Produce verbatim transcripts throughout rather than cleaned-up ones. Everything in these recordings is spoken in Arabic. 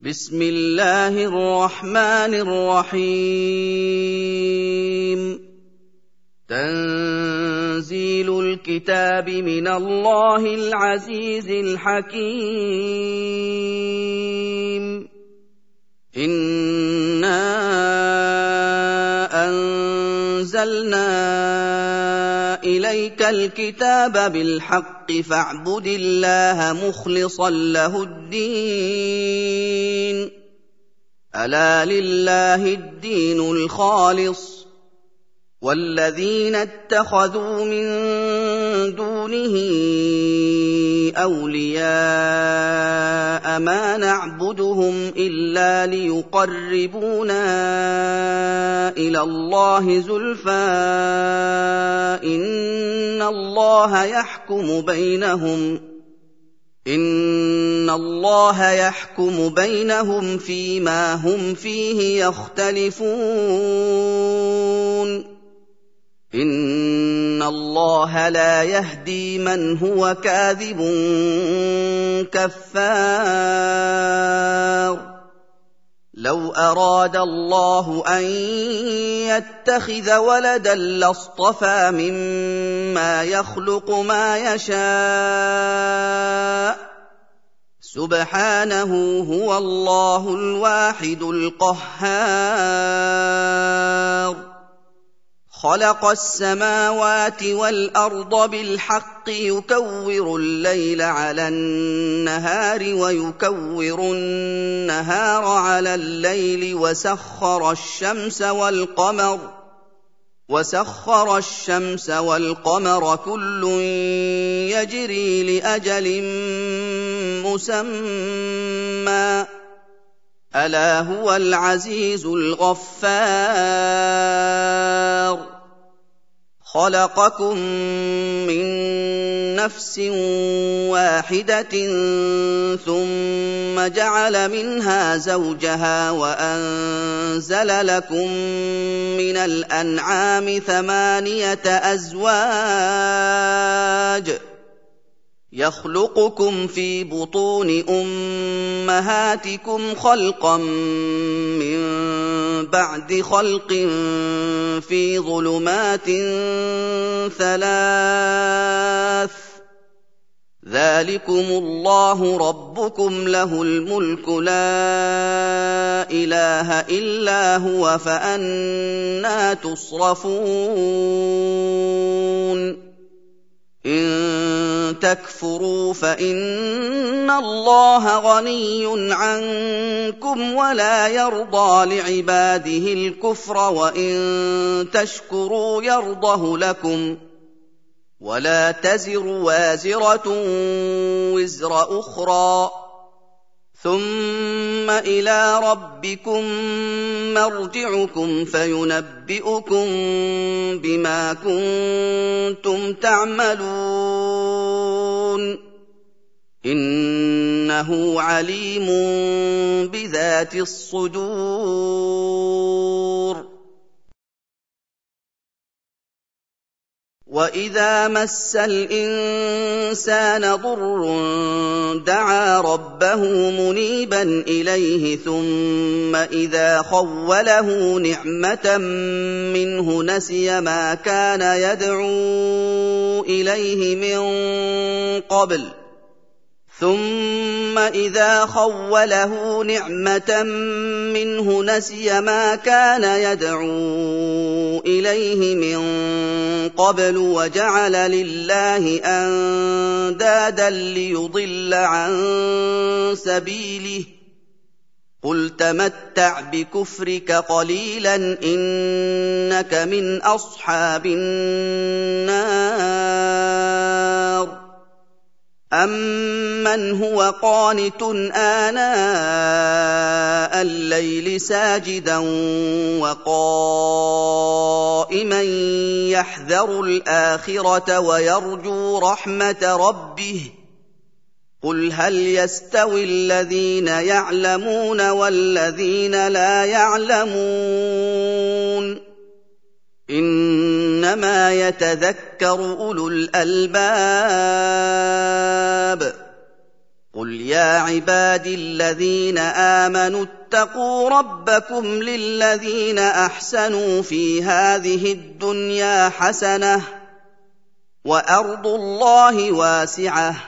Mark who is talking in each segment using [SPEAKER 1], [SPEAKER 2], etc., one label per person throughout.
[SPEAKER 1] بسم الله الرحمن الرحيم تنزيل الكتاب من الله العزيز الحكيم إنا أنزلنا إليك الكتاب بالحق فاعبد الله مخلصا له الدين ألا لله الدين الخالص والذين اتخذوا من دونه أولياء ما نعبدهم إلا ليقربونا إلى الله زلفى إن الله يحكم بينهم إن الله يحكم بينهم فيما هم فيه يختلفون إن الله لا يهدي من هو كاذب كفار لو أراد الله أن يتخذ ولدا لاصطفى مما يخلق ما يشاء سبحانه هو الله الواحد القهار خلق السماوات والأرض بالحق يكور الليل على النهار ويكور النهار على الليل وسخر الشمس والقمر وسخر الشمس والقمر كل يجري لأجل مسمى ألا هو العزيز الغفار خلقكم من نفس واحدة ثم جعل منها زوجها وأنزل لكم من الأنعام ثمانية أزواج يخلقكم في بطون أمهاتكم خلقا من بعد خلق في ظلمات ثلاث ذلكم الله ربكم له الملك لا إله إلا هو فأنى تصرفون إن تكفروا فإن الله غني عنكم ولا يرضى لعباده الكفر وإن تشكروا يرضه لكم ولا تزر وازرة وزر أخرى ثم إلى ربكم مرجعكم فينبئكم بما كنتم تعملون إنه عليم بذات الصدور وإذا مس الإنسان ضر دعا ربه منيبا إليه ثم إذا خوله نعمة منه نسي ما كان يدعو إليه من قبل ثم إذا خوله نعمة منه نسي ما كان يدعو إليه من قبل وجعل لله أندادا ليضل عن سبيله قل تمتع بكفرك قليلا إنك من أصحاب النار أَمَّنْ هُوَ قَانِتٌ آنَاءَ اللَّيْلِ سَاجِدًا وَقَائِمًا يَحْذَرُ الْآخِرَةَ وَيَرْجُو رَحْمَةَ رَبِّهِ قُلْ هَلْ يَسْتَوِي الَّذِينَ يَعْلَمُونَ وَالَّذِينَ لَا يَعْلَمُونَ إِنَّمَا يَتَذَكَّرُ أُولُو الْأَلْبَابِ قُلْ يَا عِبَادِي الَّذِينَ آمَنُوا اتَّقُوا رَبَّكُمْ لِلَّذِينَ أَحْسَنُوا فِي هَٰذِهِ الدُّنْيَا حَسَنَةٌ وَأَرْضُ اللَّهِ وَاسِعَةٌ ۚ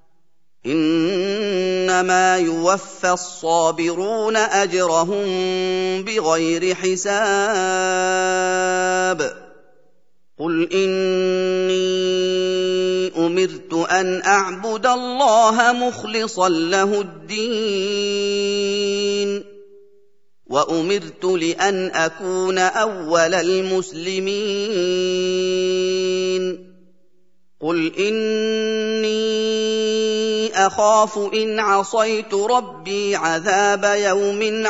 [SPEAKER 1] إِنَّمَا يُوَفَّى الصَّابِرُونَ أَجْرَهُم بِغَيْرِ حِسَابٍ قُلْ إِنِّي أُمِرْتُ أَنْ أَعْبُدَ اللَّهَ مُخْلِصًا لَّهُ الدِّينَ وَأُمِرْتُ لِأَنْ أَكُونَ أَوَّلَ الْمُسْلِمِينَ قُلْ إِنِّي أَخَافُ إِنْ عَصَيْتُ رَبِّي عَذَابَ يَوْمٍ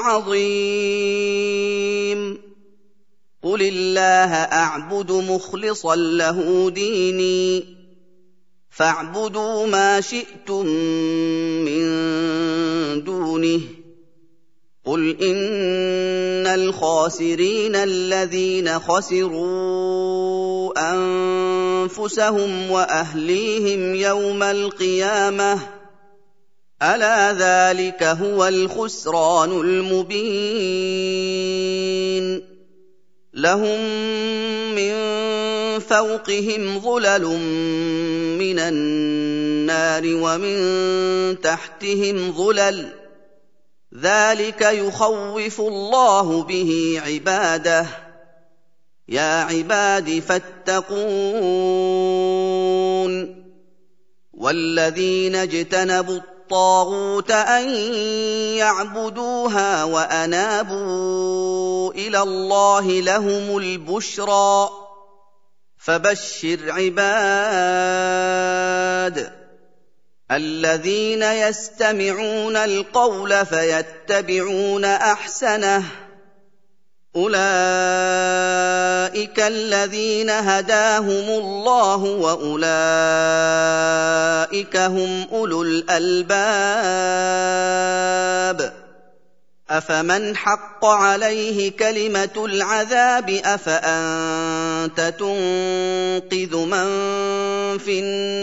[SPEAKER 1] عَظِيمٍ قُلِ اللَّهَ أَعْبُدُ مُخْلِصًا لَّهُ دِينِي فَاعْبُدُوا مَا شِئْتُم مِّن دُونِهِ قُلْ إِنَّ الْخَاسِرِينَ الَّذِينَ خَسِرُوا أَنفُسَهُمْ وَأَهْلِيهِمْ يَوْمَ الْقِيَامَةِ ۗ أَلَا ذَٰلِكَ هُوَ الْخُسْرَانُ الْمُبِينُ لَهُم مِّن فَوْقِهِمْ ظُلَلٌ مِّنَ النَّارِ وَمِن تَحْتِهِمْ ظُلَلٌ ۚ ذَٰلِكَ يُخَوِّفُ اللَّهُ بِهِ عِبَادَهُ ۚ يَا عِبَادِ فَاتَّقُونِ وَالَّذِينَ اجْتَنَبُوا الطَّاغُوتَ أَن يَعْبُدُوهَا وَأَنَابُوا إِلَى اللَّهِ لَهُمُ الْبُشْرَىٰ ۚ فَبَشِّرْ عِبَادِ الَّذِينَ يَسْتَمِعُونَ الْقَوْلَ فَيَتَّبِعُونَ أَحْسَنَهُ ۚ أُولَٰئِكَ الَّذِينَ هَدَاهُمُ اللَّهُ ۖ وَأُولَٰئِكَ هُمْ أُولُو الْأَلْبَابِ أَفَمَنْ حَقَّ عَلَيْهِ كَلِمَةُ الْعَذَابِ أَفَأَنتَ تُنقِذُ مَن فِي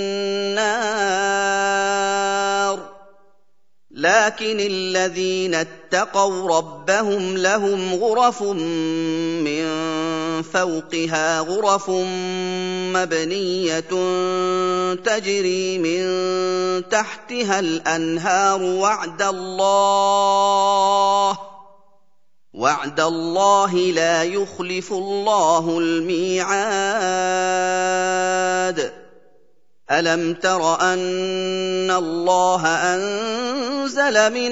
[SPEAKER 1] النَّارِ لَٰكِنِ الَّذِينَ اتَّقَوْا رَبَّهُمْ لَهُمْ غُرَفٌ مِّن فَوْقِهَا غُرَفٌ مَّبْنِيَّةٌ تَجْرِي مِن تَحْتِهَا الْأَنْهَارُ وَعْدَ اللَّهِ ۖ وَعْدَ اللَّهِ لَا يُخْلِفُ اللَّهُ الْمِيعَادَ أَلَمْ تَرَ أَنَّ اللَّهَ أَنزَلَ مِنَ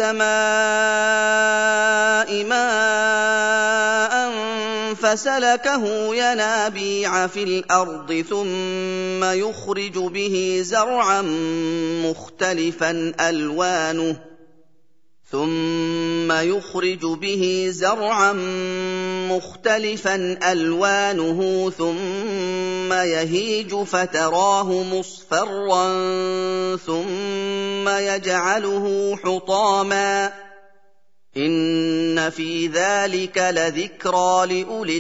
[SPEAKER 1] السَّمَاءِ مَاءً فَسَلَكَهُ يَنَابِيعَ فِي الْأَرْضِ ثُمَّ يُخْرِجُ بِهِ زَرْعًا مُّخْتَلِفًا أَلْوَانُهُ ثُمَّ يُخْرِجُ بِهِ زَرْعًا مُّخْتَلِفًا أَلْوَانُهُ ثُمَّ يَهِيجُ فَتَرَاهُ مُصْفَرًّا ثُمَّ يَجْعَلُهُ حُطَامًا ۚ إِنَّ فِي ذَٰلِكَ لَذِكْرَىٰ لِأُولِي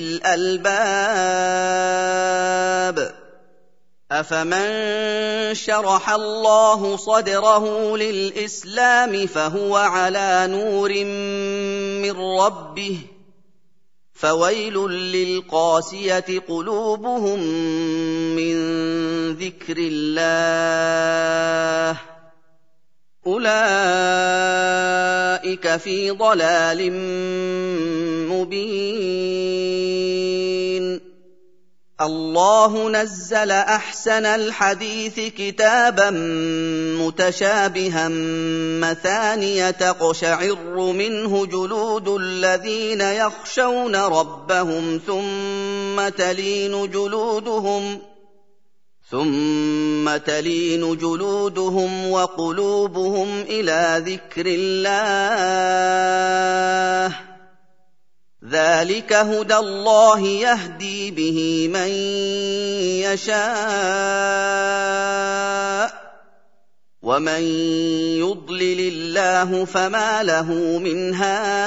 [SPEAKER 1] الْأَلْبَابِ أَفَمَن شَرَحَ اللَّهُ صَدْرَهُ لِلْإِسْلَامِ فَهُوَ عَلَىٰ نُورٍ مِّن رَّبِّهِ ۖ فَوَيْلٌ لِّلْقَاسِيَةِ قُلُوبُهُم مِّن ذِكْرِ اللَّهِ ۚ أُولَٰئِكَ فِي ضَلَالٍ مُّبِينٍ اللَّهُ نَزَّلَ أَحْسَنَ الْحَدِيثِ كِتَابًا مُّتَشَابِهًا مَّثَانِيَ تَقْشَعِرُّ مِنْهُ جُلُودُ الَّذِينَ يَخْشَوْنَ رَبَّهُمْ ثُمَّ تَلِينُ جُلُودُهُمْ ثُمَّ تَلِينُ جُلُودُهُمْ وَقُلُوبُهُمْ إِلَىٰ ذِكْرِ اللَّهِ ۚ ذَٰلِكَ هُدَى اللَّهِ يَهْدِي بِهِ مَن يَشَاءُ ۚ وَمَن يُضْلِلِ اللَّهُ فَمَا لَهُ مِنْ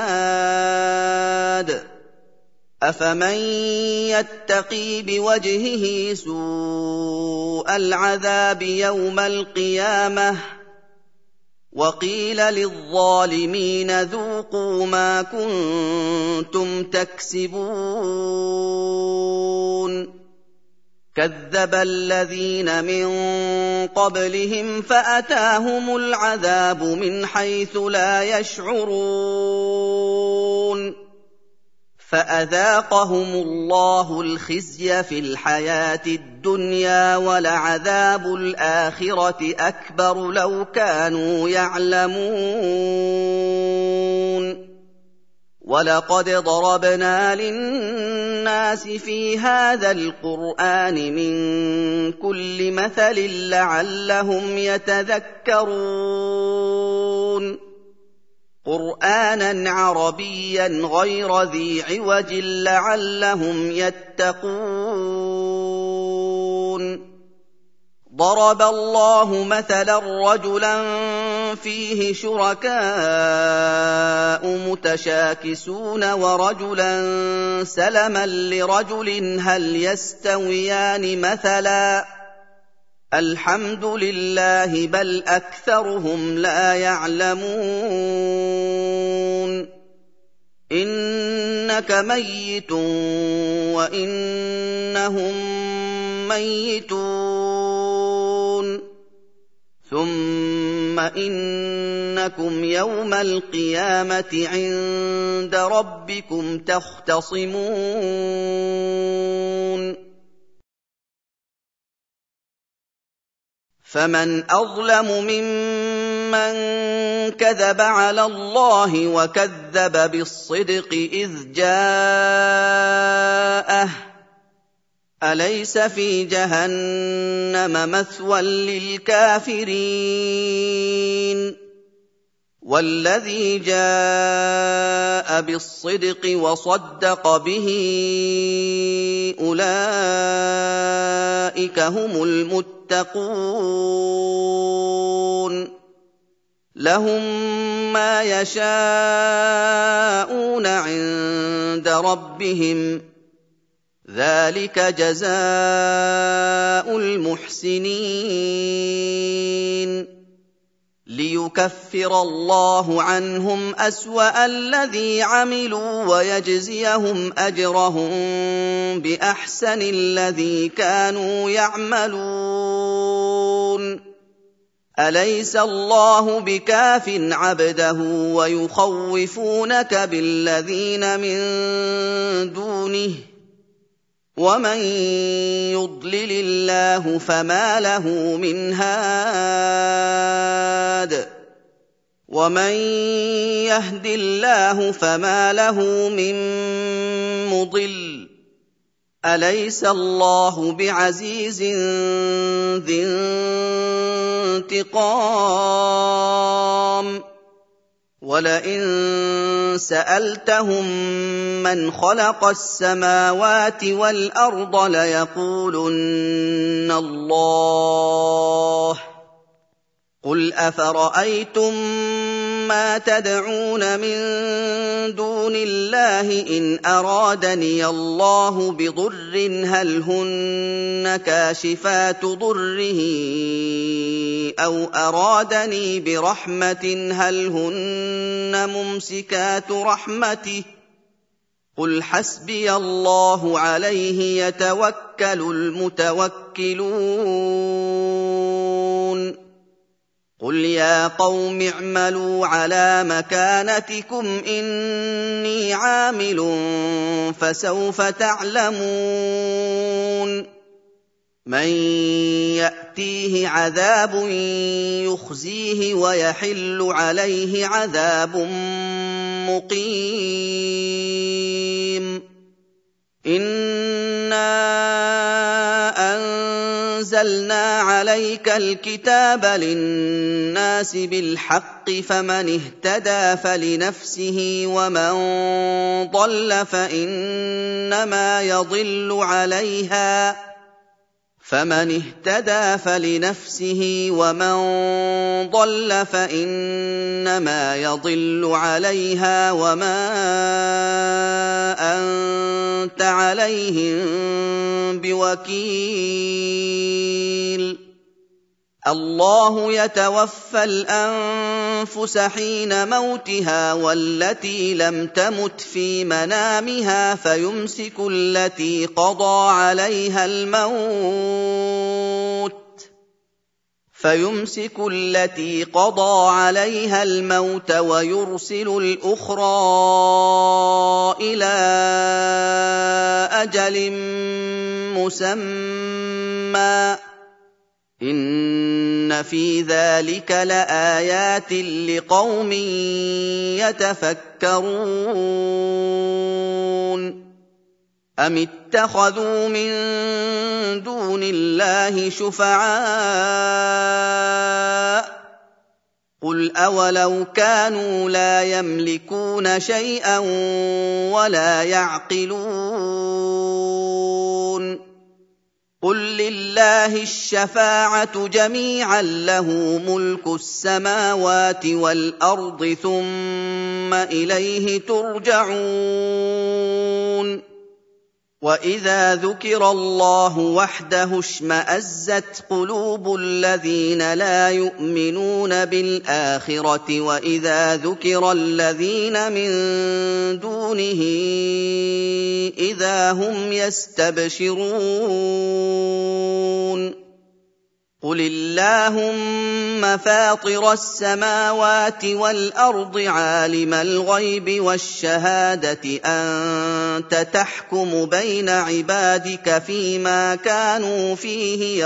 [SPEAKER 1] هَادٍ أَفَمَن يَتَّقِي بِوَجْهِهِ سُوءَ الْعَذَابِ يَوْمَ الْقِيَامَةِ وقيل للظالمين ذوقوا ما كنتم تكسبون كذب الذين من قبلهم فأتاهم العذاب من حيث لا يشعرون فأذاقهم الله الخزي في الحياة الدنيا ولعذاب الآخرة أكبر لو كانوا يعلمون ولقد ضربنا للناس في هذا القرآن من كل مثل لعلهم يتذكرون قرآناً عربياً غير ذي عوج لعلهم يتقون ضرب الله مثلاً رجلاً فيه شركاء متشاكسون ورجلاً سلماً لرجل هل يستويان مثلاً الحمد لله بل أكثرهم لا يعلمون إنك ميت وإنهم ميتون ثم إنكم يوم القيامة عند ربكم تختصمون فمن أظلم ممن كذب على الله وكذب بالصدق إذ جاءه أليس في جهنم مثوى للكافرين والذي جاء بالصدق وصدق به أولئك هم المتقون لهم ما يشاءون عند ربهم ذلك جزاء المحسنين ليكفر الله عنهم أسوأ الذي عملوا ويجزيهم أجرهم بأحسن الذي كانوا يعملون أليس الله بكاف عبده ويخوفونك بالذين من دونه ومن يضلل الله فما له من هاد ومن يهد الله فما له من مضل أليس الله بعزيز ذي انتقام ولئن سألتهم من خلق السماوات والأرض ليقولن الله قل أفرأيتم ما تدعون من دون الله إن أرادني الله بضر هل هن كاشفات ضره أو أرادني برحمة هل هن ممسكات رحمته قل حسبي الله عليه يتوكل المتوكلون قل يا قوم اعملوا على مكانتكم إني عامل فسوف تعلمون من يأتيه عذاب يخزيه ويحل عليه عذاب مقيم إنا أنزلنا عليك الكتاب للناس بالحق فمن اهتدى فلنفسه ومن ضل فإنما يضل عليها فمن اهتدى فلنفسه ومن ضل فإنما يضل عليها وما أنت عليهم بوكيل الله يتوفى الأنفس حين موتها والتي لم تمت في منامها فيمسك التي قضى عليها الموت فيمسك التي قضى عليها الموت ويرسل الأخرى إلى أجل مسمى إن في ذلك لآيات لقوم يتفكرون أم اتخذوا من دون الله شفعاء قل أولو كانوا لا يملكون شيئا ولا يعقلون قل لله الشفاعة جميعا له ملك السماوات والأرض ثم إليه ترجعون وإذا ذكر الله وحده اشمأزت قلوب الذين لا يؤمنون بالآخرة وإذا ذكر الذين من دونه إذا هم يستبشرون قل اللهم فاطر السماوات والأرض عالم الغيب والشهادة أنت تحكم بين عبادك فيما كانوا فيه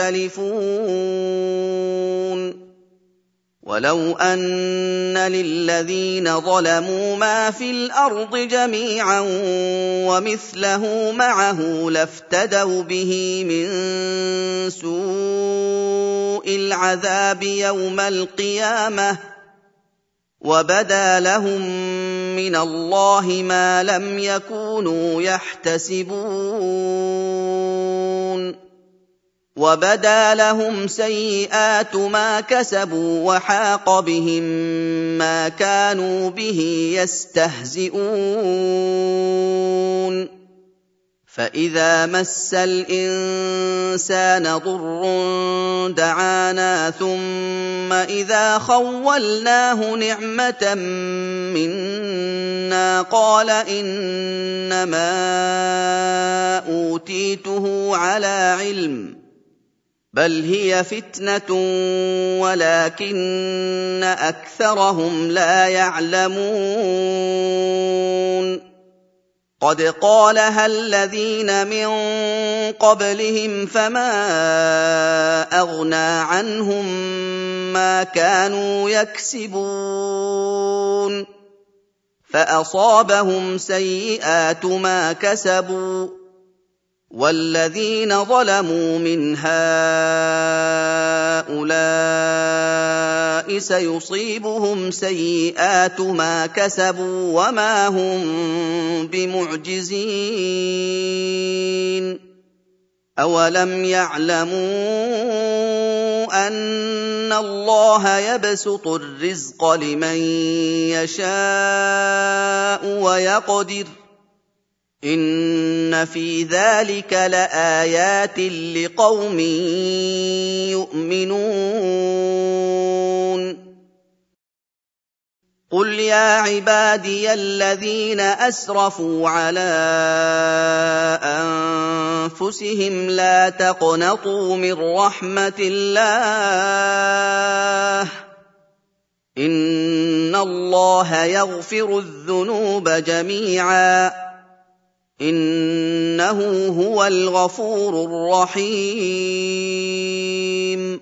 [SPEAKER 1] يختلفون ولو أن للذين ظلموا ما في الأرض جميعا ومثله معه لافتدوا به من سوء العذاب يوم القيامة وبدا لهم من الله ما لم يكونوا يحتسبون وبدا لهم سيئات ما كسبوا وحاق بهم ما كانوا به يستهزئون فإذا مس الإنسان ضر دعانا ثم إذا خولناه نعمة منا قال إنما أوتيته على علم بل هي فتنة ولكن أكثرهم لا يعلمون قد قالها الذين من قبلهم فما أغنى عنهم ما كانوا يكسبون فأصابهم سيئات ما كسبوا والذين ظلموا من هؤلاء سيصيبهم سيئات ما كسبوا وما هم بمعجزين أولم يعلموا أن الله يبسط الرزق لمن يشاء ويقدر إن في ذلك لآيات لقوم يؤمنون قل يا عبادي الذين أسرفوا على أنفسهم لا تقنطوا من رحمة الله إن الله يغفر الذنوب جميعا إنه هو الغفور الرحيم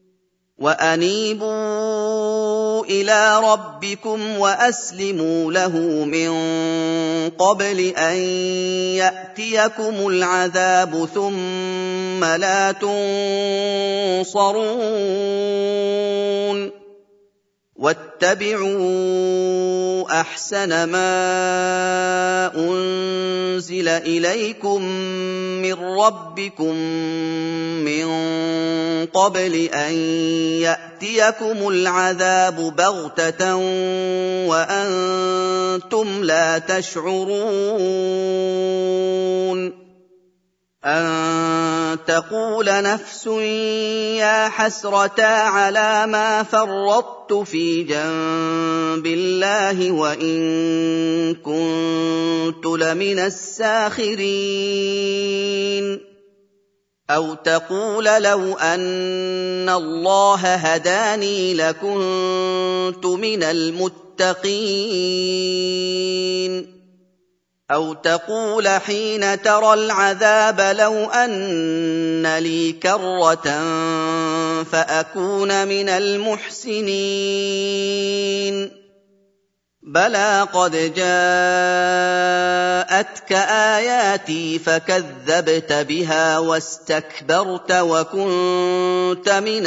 [SPEAKER 1] وأنيبوا إلى ربكم وأسلموا له من قبل أن يأتيكم العذاب ثم لا تنصرون واتبعوا أحسن ما أنزل إليكم من ربكم من قبل أن يأتيكم العذاب بغتة وأنتم لا تشعرون أن تقول نفس يا حسرتا على ما فرطت في جنب الله وإن كنت لمن الساخرين أو تقول لو أن الله هداني لكنت من المتقين أو تقول حين ترى العذاب لو أن لي كرة فأكون من المحسنين بلى قد جاءتك آياتي فكذبت بها واستكبرت وكنت من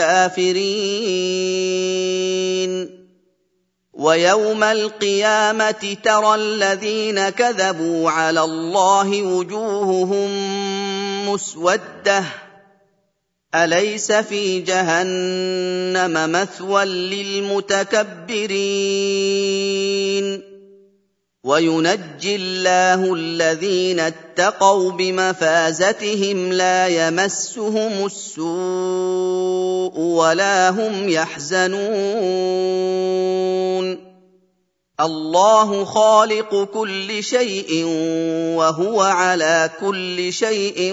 [SPEAKER 1] الكافرين ويوم القيامة ترى الذين كذبوا على الله وجوههم مسودة أليس في جهنم مثوى للمتكبرين وينجي الله الذين اتقوا بمفازتهم لا يمسهم السوء ولا هم يحزنون الله خالق كل شيء وهو على كل شيء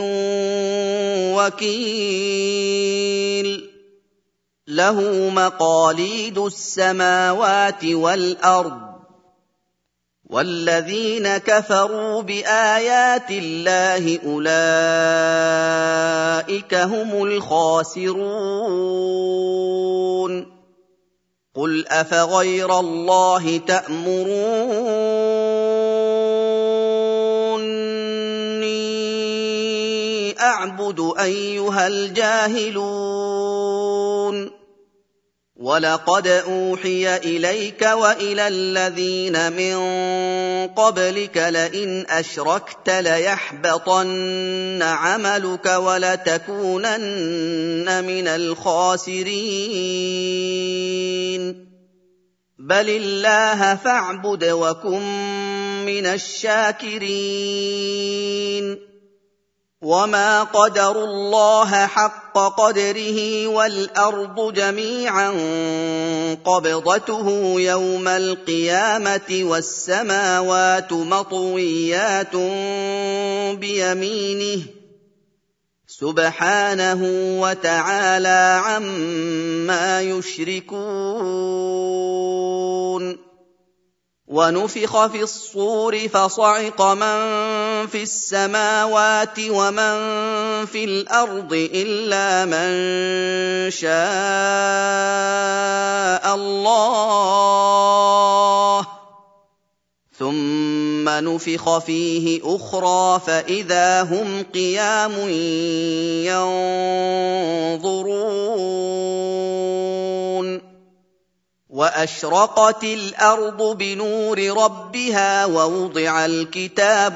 [SPEAKER 1] وكيل له مقاليد السماوات والأرض والذين كفروا بآيات الله أولئك هم الخاسرون قل أفغير الله تأمروني أعبد أيها الجاهلون وَلَقَدْ أُوحِيَ إِلَيْكَ وَإِلَى الَّذِينَ مِن قَبْلِكَ لَئِنْ أَشْرَكْتَ لَيَحْبَطَنَّ عَمَلُكَ وَلَتَكُونَنَّ مِنَ الْخَاسِرِينَ بَلِ اللَّهَ فَاعْبُدْ وَكُن مِّنَ الشَّاكِرِينَ وَمَا قَدَرُوا اللَّهَ حَقَّ قَدْرِهِ وَالْأَرْضُ جَمِيعًا قَبْضَتُهُ يَوْمَ الْقِيَامَةِ وَالسَّمَاوَاتُ مَطْوِيَّاتٌ بِيَمِينِهِ سُبْحَانَهُ وَتَعَالَىٰ عَمَّا يُشْرِكُونَ وَنُفِخَ فِي الصُّورِ فَصَعِقَ مَن فِي السَّمَاوَاتِ وَمَن فِي الْأَرْضِ إِلَّا مَن شَاءَ اللَّهُ ثُمَّ نُفِخَ فِيهِ أُخْرَىٰ فَإِذَا هُمْ قِيَامٌ يَنظُرُونَ وَأَشْرَقَتِ الْأَرْضُ بِنُورِ رَبِّهَا وَوُضِعَ الْكِتَابُ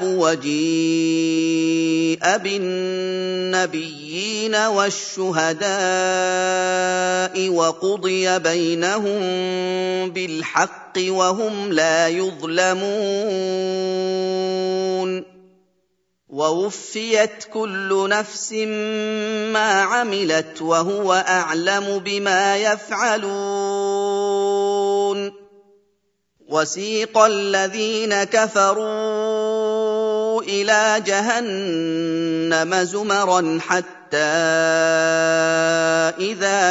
[SPEAKER 1] وَجِيءَ بِالنَّبِيِّينَ وَالشُّهَدَاءِ وَقُضِيَ بَيْنَهُم بِالْحَقِّ وَهُمْ لَا يُظْلَمُونَ وَوُفِّيَتْ كُلُّ نَفْسٍ مَّا عَمِلَتْ وَهُوَ أَعْلَمُ بِمَا يَفْعَلُونَ وَسِيقَ الَّذِينَ كَفَرُوا إِلَىٰ جَهَنَّمَ زُمَرًا حَتَّىٰ إِذَا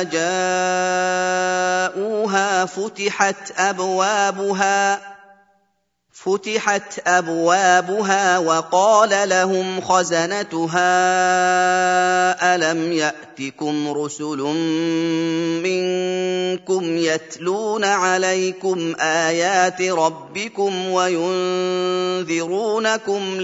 [SPEAKER 1] جَاءُوهَا فُتِحَتْ أَبْوَابُهَا فتحت أبوابها وقال لهم خزنتها ألم يأتكم رسل منكم يتلون عليكم آيات ربكم وينذرونكم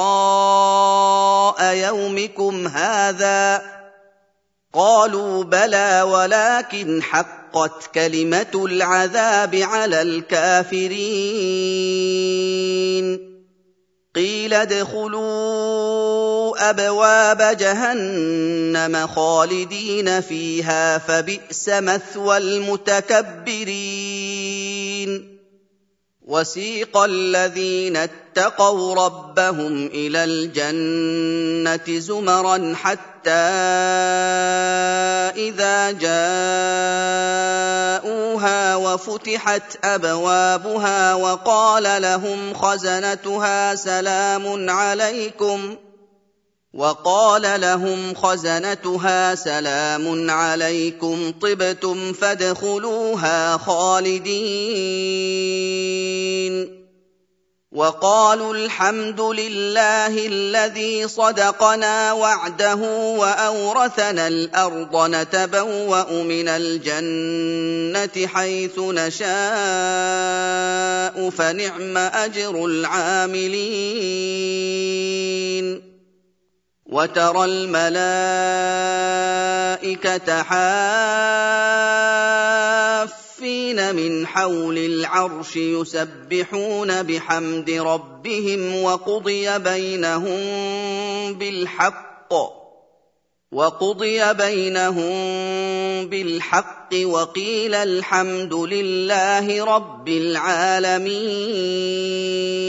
[SPEAKER 1] لقاء يومكم هذا قالوا بلى ولكن حقت كلمة العذاب على الكافرين قيل ادخلوا أبواب جهنم خالدين فيها فبئس مثوى المتكبرين وَسِيقَ الَّذِينَ اتَّقَوْا رَبَّهُمْ إِلَى الْجَنَّةِ زُمَرًا حَتَّىٰ إِذَا جَاءُوهَا وَفُتِحَتْ أَبْوَابُهَا وَقَالَ لَهُمْ خَزَنَتُهَا سَلَامٌ عَلَيْكُمْ وقال لهم خزنتها سلام عليكم طبتم فادخلوها خالدين وقالوا الحمد لله الذي صدقنا وعده وأورثنا الأرض نتبوأ من الجنة حيث نشاء فنعم أجر العاملين وترى الملائكة حافين من حول العرش يسبحون بحمد ربهم وقضي بينهم بالحق وقضي بينهم بالحق وقيل الحمد لله رب العالمين